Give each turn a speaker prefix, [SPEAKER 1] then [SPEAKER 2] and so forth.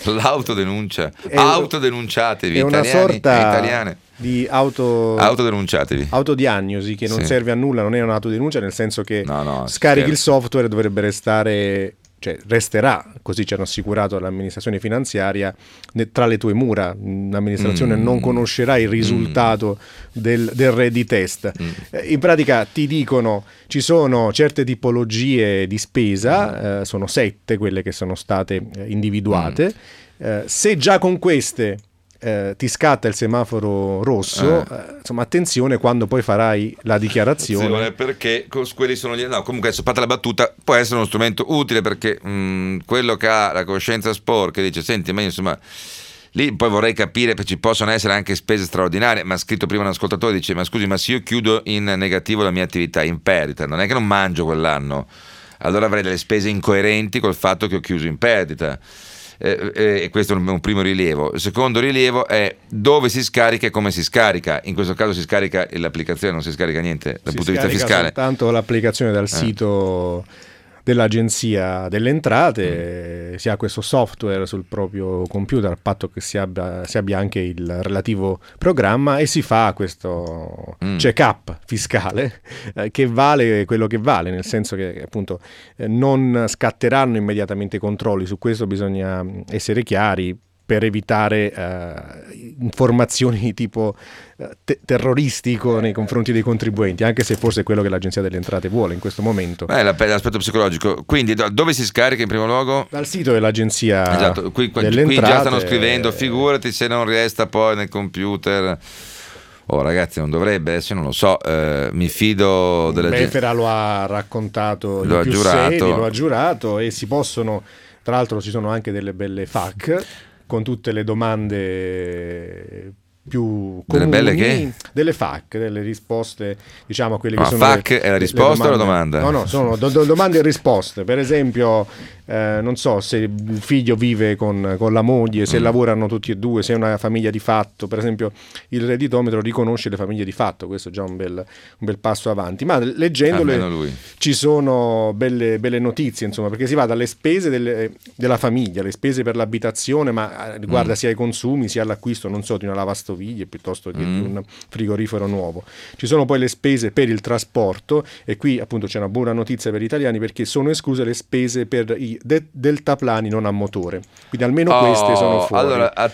[SPEAKER 1] L'autodenuncia. Autodenunciatevi,
[SPEAKER 2] è una
[SPEAKER 1] italiani
[SPEAKER 2] sorta
[SPEAKER 1] e italiane.
[SPEAKER 2] Di
[SPEAKER 1] autodenunciatevi.
[SPEAKER 2] autodiagnosi che non
[SPEAKER 1] Sì.
[SPEAKER 2] serve a nulla, non è un'autodenuncia, nel senso che
[SPEAKER 1] No,
[SPEAKER 2] scarichi il
[SPEAKER 1] scherzo.
[SPEAKER 2] software, dovrebbe restare, cioè resterà, così ci hanno assicurato l'amministrazione finanziaria, tra le tue mura. L'amministrazione non conoscerà il risultato del ready test. In pratica ti dicono ci sono certe tipologie di spesa, sono 7 quelle che sono state individuate. Se già con queste ti scatta il semaforo rosso, insomma attenzione quando poi farai la dichiarazione.
[SPEAKER 1] Attenzione, perché quelli sono gli... No, comunque adesso fatta la battuta, può essere uno strumento utile, perché quello che ha la coscienza sporca dice senti, ma io, insomma, lì poi vorrei capire, perché ci possono essere anche spese straordinarie. Ma ha scritto prima un ascoltatore, dice ma scusi, ma se io chiudo in negativo la mia attività, in perdita, non è che non mangio quell'anno, allora avrei delle spese incoerenti col fatto che ho chiuso in perdita. E questo è un primo rilievo. Il secondo rilievo è dove si scarica e come si scarica. In questo caso si scarica l'applicazione, non si scarica niente dal punto di vista fiscale.
[SPEAKER 2] Soltanto l'applicazione dal sito dell'Agenzia delle Entrate, si ha questo software sul proprio computer, a patto che si abbia anche il relativo programma, e si fa questo check-up fiscale che vale quello che vale, nel senso che appunto non scatteranno immediatamente i controlli. Su questo bisogna essere chiari, per evitare informazioni di tipo terroristico nei confronti dei contribuenti, anche se forse è quello che l'Agenzia delle Entrate vuole in questo momento.
[SPEAKER 1] L'aspetto psicologico. Quindi dove si scarica in primo luogo?
[SPEAKER 2] Dal sito dell'Agenzia
[SPEAKER 1] Qui
[SPEAKER 2] delle Entrate.
[SPEAKER 1] Già stanno scrivendo, figurati se non resta poi nel computer. Oh ragazzi, non dovrebbe, adesso non lo so, mi fido della gente.
[SPEAKER 2] Befera lo ha raccontato,
[SPEAKER 1] Lo ha giurato.
[SPEAKER 2] Lo ha giurato, e si possono, tra l'altro ci sono anche delle belle FAQ con tutte le domande più comuni.
[SPEAKER 1] Delle belle che?
[SPEAKER 2] Delle FAQ, delle risposte, diciamo quelle che sono
[SPEAKER 1] FAQ è la risposta o la domanda?
[SPEAKER 2] No, sono domande e risposte. Per esempio, non so se il figlio vive con la moglie, se lavorano tutti e due, se è una famiglia di fatto. Per esempio il redditometro riconosce le famiglie di fatto, questo è già un bel passo avanti, ma leggendole ci sono belle notizie, insomma, perché si va dalle spese della famiglia, le spese per l'abitazione, ma riguarda sia i consumi sia l'acquisto, non so, di una lavastoviglie piuttosto che di un frigorifero nuovo. Ci sono poi le spese per il trasporto, e qui appunto c'è una buona notizia per gli italiani, perché sono escluse le spese per i deltaplani non a motore, quindi almeno queste sono fuori.
[SPEAKER 1] Allora,